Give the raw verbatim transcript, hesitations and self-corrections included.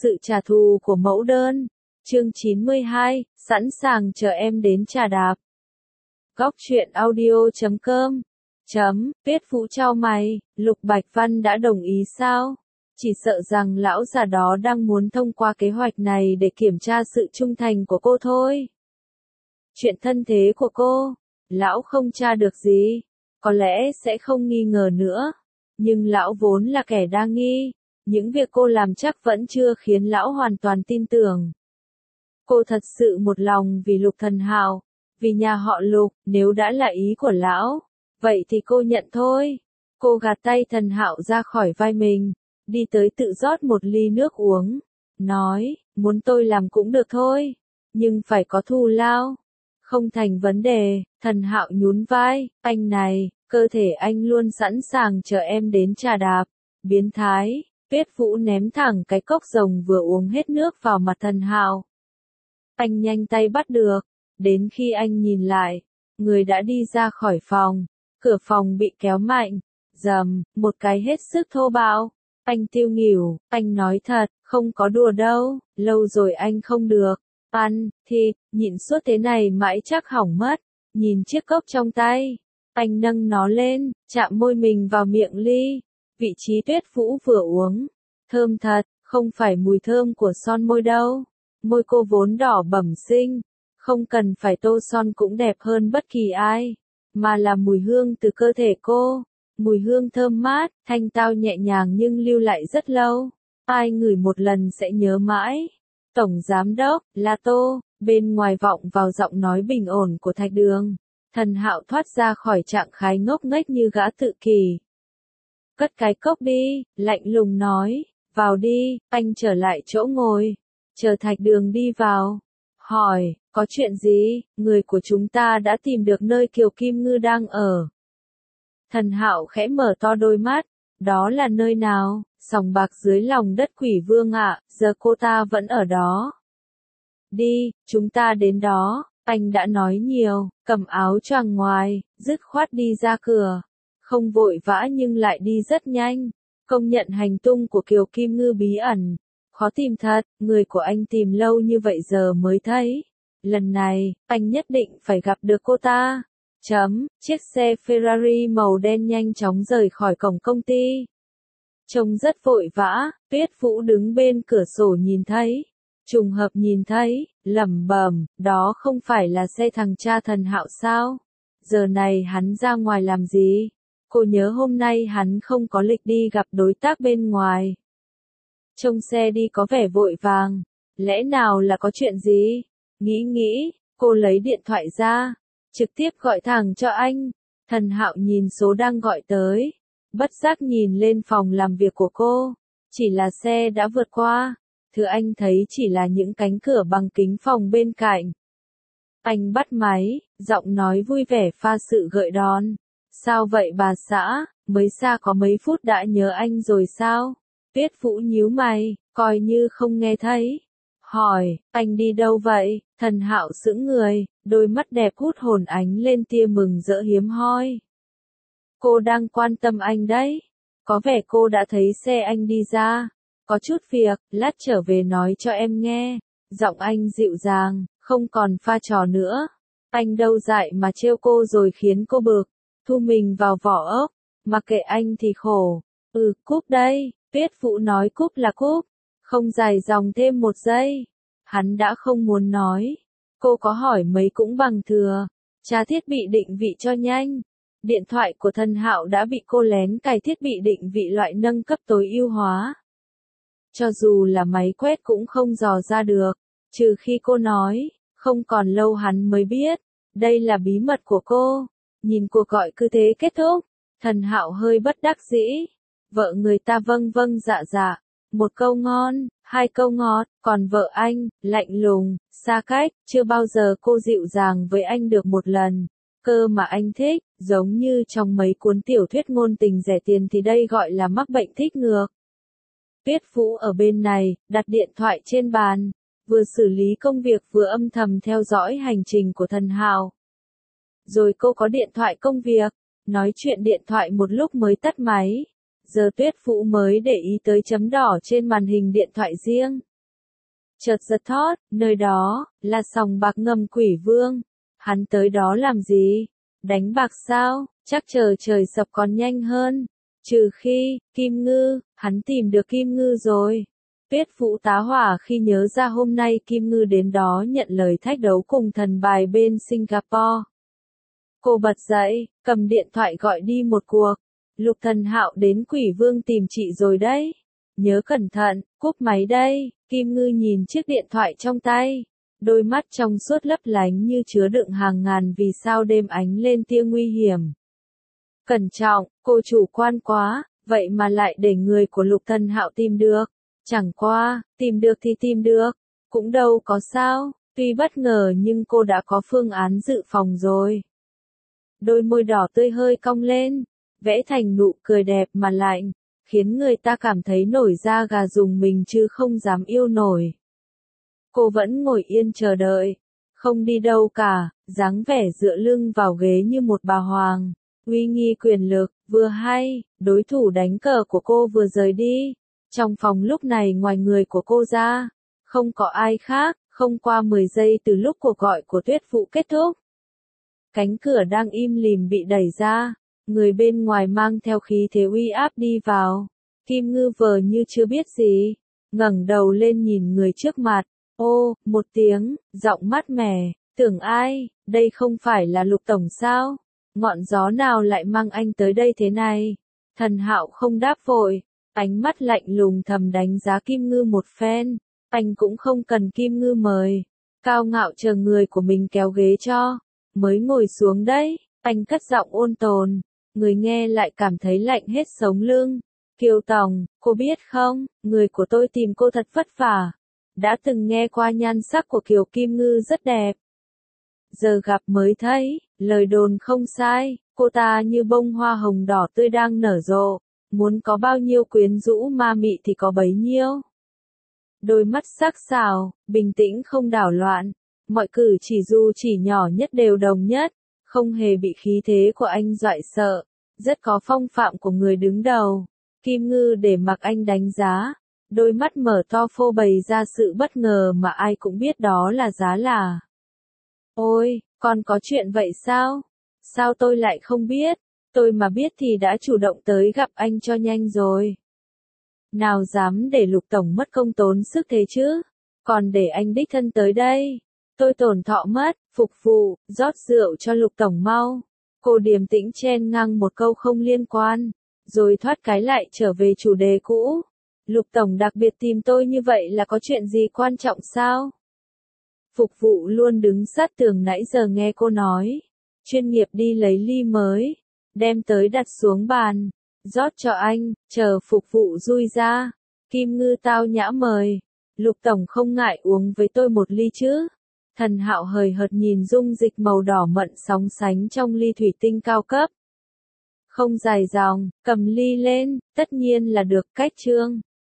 Sự trả thù của mẫu đơn. Chương chín mươi hai, sẵn sàng chờ em đến trà đạp. Góc truyện audio chấm com. Chấm, Tuyết Vũ chau mày, Lục Bạch Văn đã đồng ý sao? Chỉ sợ rằng lão già đó đang muốn thông qua kế hoạch này để kiểm tra sự trung thành của cô thôi. Chuyện thân thế của cô, lão không tra được gì, có lẽ sẽ không nghi ngờ nữa. Nhưng lão vốn là kẻ đa nghi, những việc cô làm chắc vẫn chưa khiến lão hoàn toàn tin tưởng. Cô thật sự một lòng vì Lục Thần Hạo, vì nhà họ Lục, nếu đã là ý của lão, vậy thì cô nhận thôi. Cô gạt tay Thần Hạo ra khỏi vai mình, đi tới tự rót một ly nước uống, nói, muốn tôi làm cũng được thôi, nhưng phải có thù lao. Không thành vấn đề, Thần Hạo nhún vai, anh này, cơ thể anh luôn sẵn sàng chờ em đến trà đạp. Biến thái. Tuyết Vũ ném thẳng cái cốc rồng vừa uống hết nước vào mặt Thần Hạo. Anh nhanh tay bắt được, đến khi anh nhìn lại, người đã đi ra khỏi phòng, cửa phòng bị kéo mạnh, rầm, một cái hết sức thô bạo. Anh tiêu nghỉu, anh nói thật, không có đùa đâu, lâu rồi anh không được ăn thịt, nhịn suốt thế này mãi chắc hỏng mất. Nhìn chiếc cốc trong tay, anh nâng nó lên, chạm môi mình vào miệng ly. Vị trí Tuyết Vũ vừa uống, thơm thật, không phải mùi thơm của son môi đâu. Môi cô vốn đỏ bẩm sinh, không cần phải tô son cũng đẹp hơn bất kỳ ai, mà là mùi hương từ cơ thể cô. Mùi hương thơm mát, thanh tao nhẹ nhàng nhưng lưu lại rất lâu. Ai ngửi một lần sẽ nhớ mãi. Tổng Giám đốc, là Tô, bên ngoài vọng vào giọng nói bình ổn của Thạch Đường. Thần Hạo thoát ra khỏi trạng thái ngốc nghếch như gã tự kỷ. Cất cái cốc đi, lạnh lùng nói, vào đi, anh trở lại chỗ ngồi. Chờ Thạch Đường đi vào. Hỏi, có chuyện gì, người của chúng ta đã tìm được nơi Kiều Kim Ngư đang ở. Thần Hạo khẽ mở to đôi mắt, đó là nơi nào? Sòng bạc dưới lòng đất Quỷ Vương ạ, giờ cô ta vẫn ở đó. Đi, chúng ta đến đó, anh đã nói nhiều, cầm áo choàng ngoài, dứt khoát đi ra cửa. Không vội vã nhưng lại đi rất nhanh, công nhận hành tung của Kiều Kim Ngư bí ẩn. Khó tìm thật, người của anh tìm lâu như vậy giờ mới thấy. Lần này, anh nhất định phải gặp được cô ta. Chấm, chiếc xe Ferrari màu đen nhanh chóng rời khỏi cổng công ty. Trông rất vội vã, Tuyết Vũ đứng bên cửa sổ nhìn thấy. Trùng hợp nhìn thấy, lẩm bẩm, đó không phải là xe thằng cha Thần Hạo sao? Giờ này hắn ra ngoài làm gì? Cô nhớ hôm nay hắn không có lịch đi gặp đối tác bên ngoài. Trông xe đi có vẻ vội vàng, lẽ nào là có chuyện gì? Nghĩ nghĩ, cô lấy điện thoại ra, trực tiếp gọi thẳng cho anh. Thần Hạo nhìn số đang gọi tới, bất giác nhìn lên phòng làm việc của cô, chỉ là xe đã vượt qua, thứ anh thấy chỉ là những cánh cửa bằng kính phòng bên cạnh. Anh bắt máy, giọng nói vui vẻ pha sự gợi đón. Sao vậy bà xã, mới xa có mấy phút đã nhớ anh rồi sao? Tuyết Vũ nhíu mày, coi như không nghe thấy. Hỏi, anh đi đâu vậy? Thần Hạo sững người, đôi mắt đẹp hút hồn ánh lên tia mừng rỡ hiếm hoi. Cô đang quan tâm anh đấy. Có vẻ cô đã thấy xe anh đi ra. Có chút việc, lát trở về nói cho em nghe. Giọng anh dịu dàng, không còn pha trò nữa. Anh đâu dại mà trêu cô rồi khiến cô bực. Thu mình vào vỏ ốc, mặc kệ anh thì khổ. Ừ, cúp đây. Tuyết Vũ nói cúp là cúp, không dài dòng thêm một giây. Hắn đã không muốn nói. Cô có hỏi mấy cũng bằng thừa. Tra thiết bị định vị cho nhanh. Điện thoại của Thần Hạo đã bị cô lén cài thiết bị định vị loại nâng cấp tối ưu hóa. Cho dù là máy quét cũng không dò ra được, trừ khi cô nói, không còn lâu hắn mới biết. Đây là bí mật của cô. Nhìn cuộc gọi cứ thế kết thúc, Thần Hạo hơi bất đắc dĩ. Vợ người ta vâng vâng dạ dạ, một câu ngon, hai câu ngọt, còn vợ anh, lạnh lùng, xa cách, chưa bao giờ cô dịu dàng với anh được một lần. Cơ mà anh thích, giống như trong mấy cuốn tiểu thuyết ngôn tình rẻ tiền thì đây gọi là mắc bệnh thích ngược. Tuyết Vũ ở bên này, đặt điện thoại trên bàn, vừa xử lý công việc vừa âm thầm theo dõi hành trình của Thần Hạo. Rồi cô có điện thoại công việc, nói chuyện điện thoại một lúc mới tắt máy. Giờ Tuyết Vũ mới để ý tới chấm đỏ trên màn hình điện thoại riêng. chợt giật thót, nơi đó, là sòng bạc ngầm Quỷ Vương. Hắn tới đó làm gì? Đánh bạc sao? Chắc chờ trời sập còn nhanh hơn. Trừ khi, Kim Ngư, hắn tìm được Kim Ngư rồi. Tuyết Vũ tá hỏa khi nhớ ra hôm nay Kim Ngư đến đó nhận lời thách đấu cùng thần bài bên Singapore. Cô bật dậy, cầm điện thoại gọi đi một cuộc. Lục Thần Hạo đến Quỷ Vương tìm chị rồi đấy. Nhớ cẩn thận, cúp máy đây. Kim Ngư nhìn chiếc điện thoại trong tay. Đôi mắt trong suốt lấp lánh như chứa đựng hàng ngàn vì sao đêm ánh lên tia nguy hiểm. Cẩn trọng, cô chủ quan quá, vậy mà lại để người của Lục Thần Hạo tìm được. Chẳng qua, tìm được thì tìm được, cũng đâu có sao, tuy bất ngờ nhưng cô đã có phương án dự phòng rồi. Đôi môi đỏ tươi hơi cong lên, vẽ thành nụ cười đẹp mà lạnh, khiến người ta cảm thấy nổi da gà rùng mình chứ không dám yêu nổi. Cô vẫn ngồi yên chờ đợi, không đi đâu cả, dáng vẻ dựa lưng vào ghế như một bà hoàng, uy nghi quyền lực, vừa hay, đối thủ đánh cờ của cô vừa rời đi. Trong phòng lúc này ngoài người của cô ra, không có ai khác, không qua mười giây từ lúc cuộc gọi của Tuyết Vũ kết thúc. Cánh cửa đang im lìm bị đẩy ra, người bên ngoài mang theo khí thế uy áp đi vào. Kim Ngư vờ như chưa biết gì, ngẩng đầu lên nhìn người trước mặt, ô, một tiếng, giọng mát mẻ, tưởng ai, đây không phải là Lục Tổng sao? Ngọn gió nào lại mang anh tới đây thế này? Thần Hạo không đáp vội. Ánh mắt lạnh lùng thầm đánh giá Kim Ngư một phen, anh cũng không cần Kim Ngư mời, cao ngạo chờ người của mình kéo ghế cho, mới ngồi xuống đấy, anh cất giọng ôn tồn, người nghe lại cảm thấy lạnh hết sống lưng. Kiều Tòng, cô biết không, người của tôi tìm cô thật vất vả, đã từng nghe qua nhan sắc của Kiều Kim Ngư rất đẹp. Giờ gặp mới thấy, lời đồn không sai, cô ta như bông hoa hồng đỏ tươi đang nở rộ. Muốn có bao nhiêu quyến rũ ma mị thì có bấy nhiêu. Đôi mắt sắc sảo, bình tĩnh không đảo loạn, mọi cử chỉ dù chỉ nhỏ nhất đều đồng nhất, không hề bị khí thế của anh dọa sợ, rất có phong phạm của người đứng đầu. Kim Ngư để mặc anh đánh giá, đôi mắt mở to phô bày ra sự bất ngờ mà ai cũng biết đó là giá là. Ôi, còn có chuyện vậy sao? Sao tôi lại không biết? Tôi mà biết thì đã chủ động tới gặp anh cho nhanh rồi. Nào dám để Lục Tổng mất công tốn sức thế chứ? Còn để anh đích thân tới đây. Tôi tổn thọ mất, phục vụ, rót rượu cho Lục Tổng mau. Cô điềm tĩnh chen ngang một câu không liên quan, rồi thoát cái lại trở về chủ đề cũ. Lục Tổng đặc biệt tìm tôi như vậy là có chuyện gì quan trọng sao? Phục vụ luôn đứng sát tường nãy giờ nghe cô nói. Chuyên nghiệp đi lấy ly mới. Đem tới đặt xuống bàn, rót cho anh, chờ phục vụ rui ra. Kim Ngư tao nhã mời, Lục Tổng không ngại uống với tôi một ly chứ? Thần Hạo hời hợt nhìn dung dịch màu đỏ mận sóng sánh trong ly thủy tinh cao cấp. Không dài dòng, cầm ly lên, tất nhiên là được, cách chương.